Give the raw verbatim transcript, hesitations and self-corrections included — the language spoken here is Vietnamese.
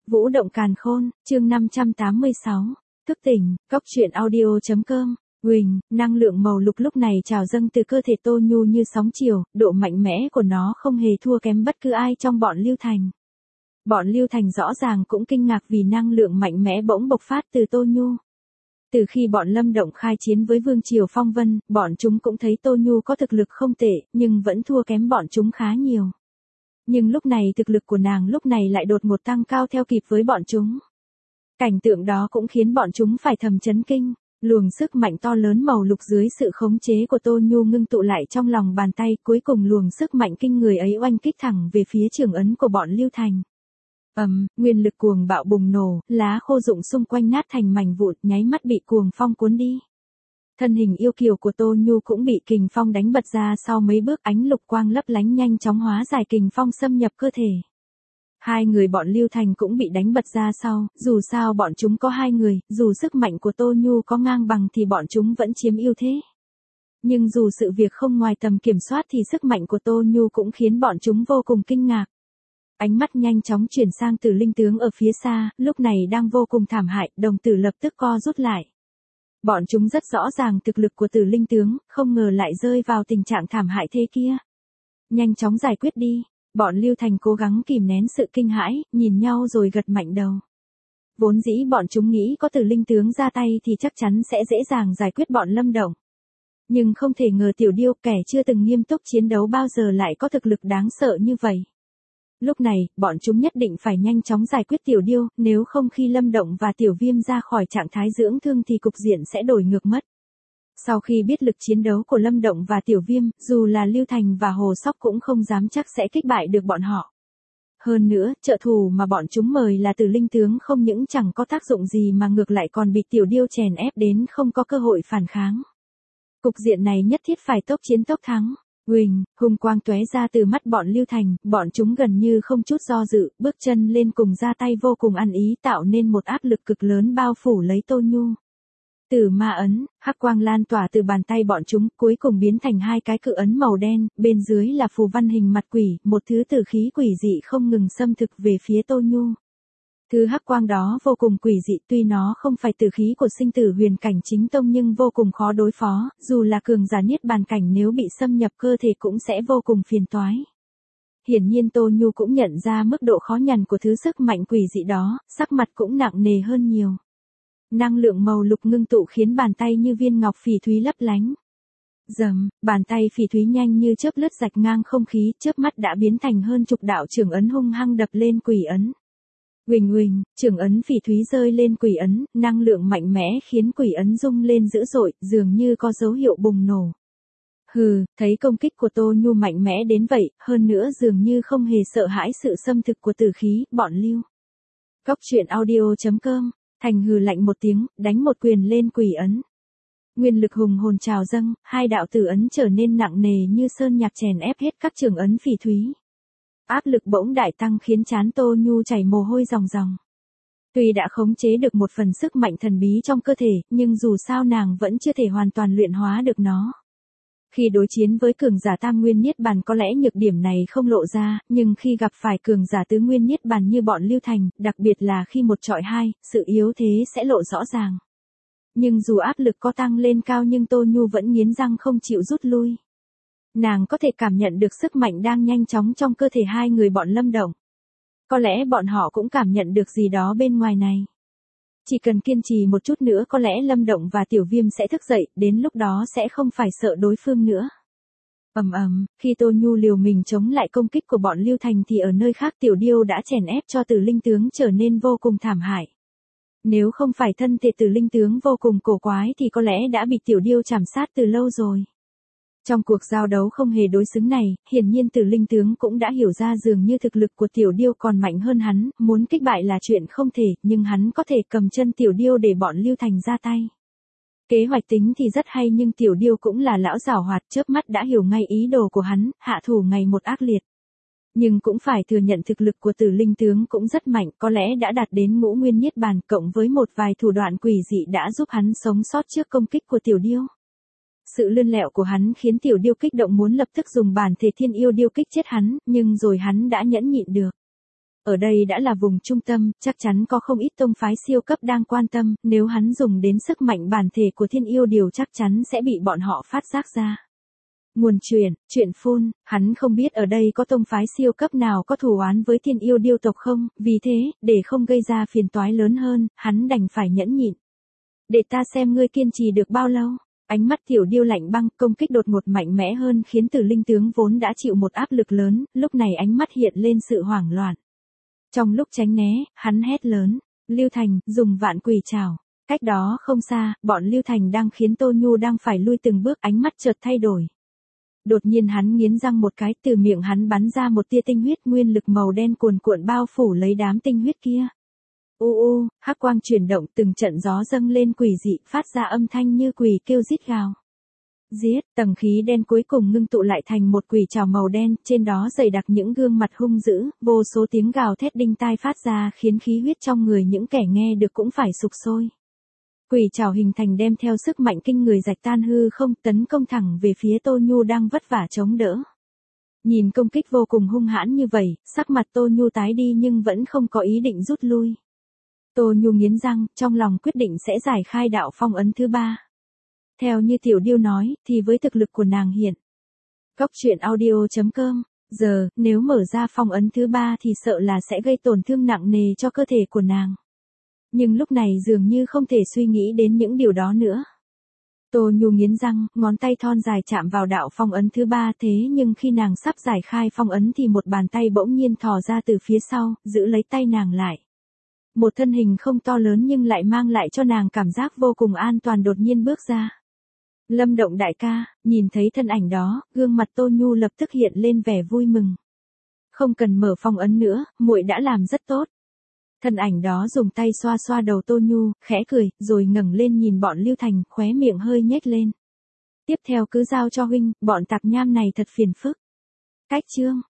Vũ động càn khôn, chương năm trăm tám mươi sáu. Thức tỉnh, cóc truyện audio.com. Quỳnh, năng lượng màu lục lúc này trào dâng từ cơ thể Tô Nhu như sóng chiều, độ mạnh mẽ của nó không hề thua kém bất cứ ai trong bọn Lưu Thành. Bọn Lưu Thành rõ ràng cũng kinh ngạc vì năng lượng mạnh mẽ bỗng bộc phát từ Tô Nhu. Từ khi bọn Lâm Động khai chiến với Vương Triều Phong Vân, bọn chúng cũng thấy Tô Nhu có thực lực không tệ, nhưng vẫn thua kém bọn chúng khá nhiều. Nhưng lúc này thực lực của nàng lúc này lại đột ngột tăng cao theo kịp với bọn chúng. Cảnh tượng đó cũng khiến bọn chúng phải thầm chấn kinh. Luồng sức mạnh to lớn màu lục dưới sự khống chế của Tô Nhu ngưng tụ lại trong lòng bàn tay, cuối cùng luồng sức mạnh kinh người ấy oanh kích thẳng về phía trường ấn của bọn Lưu Thành. Ầm, um, nguyên lực cuồng bạo bùng nổ, lá khô rụng xung quanh nát thành mảnh vụn, nháy mắt bị cuồng phong cuốn đi. Thân hình yêu kiều của Tô Nhu cũng bị kình phong đánh bật ra sau mấy bước, ánh lục quang lấp lánh nhanh chóng hóa giải kình phong xâm nhập cơ thể. Hai người bọn Lưu Thành cũng bị đánh bật ra sau, dù sao bọn chúng có hai người, dù sức mạnh của Tô Nhu có ngang bằng thì bọn chúng vẫn chiếm ưu thế. Nhưng dù sự việc không ngoài tầm kiểm soát thì sức mạnh của Tô Nhu cũng khiến bọn chúng vô cùng kinh ngạc. Ánh mắt nhanh chóng chuyển sang Tử Linh tướng ở phía xa, lúc này đang vô cùng thảm hại, đồng tử lập tức co rút lại. Bọn chúng rất rõ ràng thực lực của Tử Linh tướng, không ngờ lại rơi vào tình trạng thảm hại thế kia. Nhanh chóng giải quyết đi. Bọn Lưu Thành cố gắng kìm nén sự kinh hãi, nhìn nhau rồi gật mạnh đầu. Vốn dĩ bọn chúng nghĩ có Tử Linh tướng ra tay thì chắc chắn sẽ dễ dàng giải quyết bọn Lâm Động. Nhưng không thể ngờ Tiểu Điêu, kẻ chưa từng nghiêm túc chiến đấu bao giờ, lại có thực lực đáng sợ như vậy. Lúc này, bọn chúng nhất định phải nhanh chóng giải quyết Tiểu Điêu, nếu không khi Lâm Động và Tiểu Viêm ra khỏi trạng thái dưỡng thương thì cục diện sẽ đổi ngược mất. Sau khi biết lực chiến đấu của Lâm Động và Tiểu Viêm, dù là Lưu Thành và Hồ Sóc cũng không dám chắc sẽ kích bại được bọn họ. Hơn nữa, trợ thủ mà bọn chúng mời là Tử Linh tướng không những chẳng có tác dụng gì mà ngược lại còn bị Tiểu Điêu chèn ép đến không có cơ hội phản kháng. Cục diện này nhất thiết phải tốc chiến tốc thắng. Huỳnh, hùng quang tóe ra từ mắt bọn Lưu Thành, bọn chúng gần như không chút do dự, bước chân lên cùng ra tay vô cùng ăn ý, tạo nên một áp lực cực lớn bao phủ lấy Tô Nhu. Tử ma ấn, hắc quang lan tỏa từ bàn tay bọn chúng, cuối cùng biến thành hai cái cự ấn màu đen, bên dưới là phù văn hình mặt quỷ, một thứ tử khí quỷ dị không ngừng xâm thực về phía Tô Nhu. Thứ hắc quang đó vô cùng quỷ dị, tuy nó không phải tử khí của sinh tử huyền cảnh chính tông nhưng vô cùng khó đối phó, dù là cường giả niết bàn cảnh nếu bị xâm nhập cơ thể cũng sẽ vô cùng phiền toái. Hiển nhiên Tô Nhu cũng nhận ra mức độ khó nhằn của thứ sức mạnh quỷ dị đó, sắc mặt cũng nặng nề hơn nhiều. Năng lượng màu lục ngưng tụ khiến bàn tay như viên ngọc phỉ thúy lấp lánh. Rầm, bàn tay phỉ thúy nhanh như chớp lướt rạch ngang không khí, chớp mắt đã biến thành hơn chục đạo chưởng ấn hung hăng đập lên quỷ ấn. Huỳnh huỳnh, chưởng ấn phỉ thúy rơi lên quỷ ấn, năng lượng mạnh mẽ khiến quỷ ấn rung lên dữ dội, dường như có dấu hiệu bùng nổ. Hừ, thấy công kích của Tô Nhu mạnh mẽ đến vậy, hơn nữa dường như không hề sợ hãi sự xâm thực của tử khí, bọn Lưu. Cóc truyện audio.com. Thành hừ lạnh một tiếng, đánh một quyền lên quỷ ấn. Nguyên lực hùng hồn trào dâng, hai đạo tử ấn trở nên nặng nề như sơn nhạc chèn ép hết các chưởng ấn phỉ thúy. Áp lực bỗng đại tăng khiến trán Tô Nhu chảy mồ hôi ròng ròng. Tuy đã khống chế được một phần sức mạnh thần bí trong cơ thể, nhưng dù sao nàng vẫn chưa thể hoàn toàn luyện hóa được nó. Khi đối chiến với cường giả tam nguyên niết bàn có lẽ nhược điểm này không lộ ra, nhưng khi gặp phải cường giả tứ nguyên niết bàn như bọn Lưu Thành, đặc biệt là khi một chọi hai, sự yếu thế sẽ lộ rõ ràng. Nhưng dù áp lực có tăng lên cao nhưng Tô Nhu vẫn nghiến răng không chịu rút lui. Nàng có thể cảm nhận được sức mạnh đang nhanh chóng trong cơ thể hai người bọn Lâm Động. Có lẽ bọn họ cũng cảm nhận được gì đó bên ngoài này. Chỉ cần kiên trì một chút nữa có lẽ Lâm Động và Tiểu Viêm sẽ thức dậy, đến lúc đó sẽ không phải sợ đối phương nữa. Ầm ầm, khi Tô Nhu liều mình chống lại công kích của bọn Lưu Thành thì ở nơi khác Tiểu Điêu đã chèn ép cho Tử Linh tướng trở nên vô cùng thảm hại. Nếu không phải thân thể Tử Linh tướng vô cùng cổ quái thì có lẽ đã bị Tiểu Điêu chảm sát từ lâu rồi. Trong cuộc giao đấu không hề đối xứng này, hiển nhiên Tử Linh tướng cũng đã hiểu ra dường như thực lực của Tiểu Điêu còn mạnh hơn hắn, muốn kích bại là chuyện không thể, nhưng hắn có thể cầm chân Tiểu Điêu để bọn Lưu Thành ra tay. Kế hoạch tính thì rất hay nhưng Tiểu Điêu cũng là lão giảo hoạt, chớp mắt đã hiểu ngay ý đồ của hắn, hạ thủ ngày một ác liệt. Nhưng cũng phải thừa nhận thực lực của Tử Linh tướng cũng rất mạnh, có lẽ đã đạt đến ngũ nguyên niết bàn, cộng với một vài thủ đoạn quỷ dị đã giúp hắn sống sót trước công kích của Tiểu Điêu. Sự lươn lẹo của hắn khiến Tiểu Điêu kích động muốn lập tức dùng bản thể thiên yêu điêu kích chết hắn, nhưng rồi hắn đã nhẫn nhịn được. ở đây đã là vùng trung tâm, chắc chắn có không ít tông phái siêu cấp đang quan tâm, nếu hắn dùng đến sức mạnh bản thể của thiên yêu điều chắc chắn sẽ bị bọn họ phát giác ra. Nguồn chuyện, chuyện phun, hắn không biết ở đây có tông phái siêu cấp nào có thù oán với thiên yêu điêu tộc không, vì thế, để không gây ra phiền toái lớn hơn, hắn đành phải nhẫn nhịn. Để ta xem ngươi kiên trì được bao lâu. Ánh mắt tiểu điêu lạnh băng, công kích đột ngột mạnh mẽ hơn khiến tử linh tướng vốn đã chịu một áp lực lớn, lúc này ánh mắt hiện lên sự hoảng loạn. Trong lúc tránh né, hắn hét lớn, Lưu Thành, dùng vạn quỷ trảo. Cách đó không xa, bọn Lưu Thành đang khiến Tô Nhu đang phải lui từng bước, ánh mắt chợt thay đổi. Đột nhiên hắn nghiến răng một cái, từ miệng hắn bắn ra một tia tinh huyết, nguyên lực màu đen cuồn cuộn bao phủ lấy đám tinh huyết kia. U u, hắc quang chuyển động, từng trận gió dâng lên quỷ dị, phát ra âm thanh như quỷ kêu rít gào. Giết, tầng khí đen cuối cùng ngưng tụ lại thành một quỷ trảo màu đen, trên đó dày đặc những gương mặt hung dữ, vô số tiếng gào thét đinh tai phát ra khiến khí huyết trong người những kẻ nghe được cũng phải sục sôi. Quỷ trảo hình thành đem theo sức mạnh kinh người rạch tan hư không, tấn công thẳng về phía Tô Nhu đang vất vả chống đỡ. Nhìn công kích vô cùng hung hãn như vậy, sắc mặt Tô Nhu tái đi nhưng vẫn không có ý định rút lui. Tô Nhu nghiến răng, trong lòng quyết định sẽ giải khai đạo phong ấn thứ ba. Theo như tiểu điêu nói, thì với thực lực của nàng hiện. Góc truyện audio chấm com, giờ, nếu mở ra phong ấn thứ ba thì sợ là sẽ gây tổn thương nặng nề cho cơ thể của nàng. Nhưng lúc này dường như không thể suy nghĩ đến những điều đó nữa. Tô Nhu nghiến răng, ngón tay thon dài chạm vào đạo phong ấn thứ ba, thế nhưng khi nàng sắp giải khai phong ấn thì một bàn tay bỗng nhiên thò ra từ phía sau, giữ lấy tay nàng lại. Một thân hình không to lớn nhưng lại mang lại cho nàng cảm giác vô cùng an toàn đột nhiên bước ra. Lâm Động đại ca, nhìn thấy thân ảnh đó, gương mặt Tô Nhu lập tức hiện lên vẻ vui mừng. Không cần mở phong ấn nữa, muội đã làm rất tốt. Thân ảnh đó dùng tay xoa xoa đầu Tô Nhu, khẽ cười, rồi ngẩng lên nhìn bọn Lưu Thành, khóe miệng hơi nhếch lên. Tiếp theo cứ giao cho huynh, bọn tạp nham này thật phiền phức. Cách chương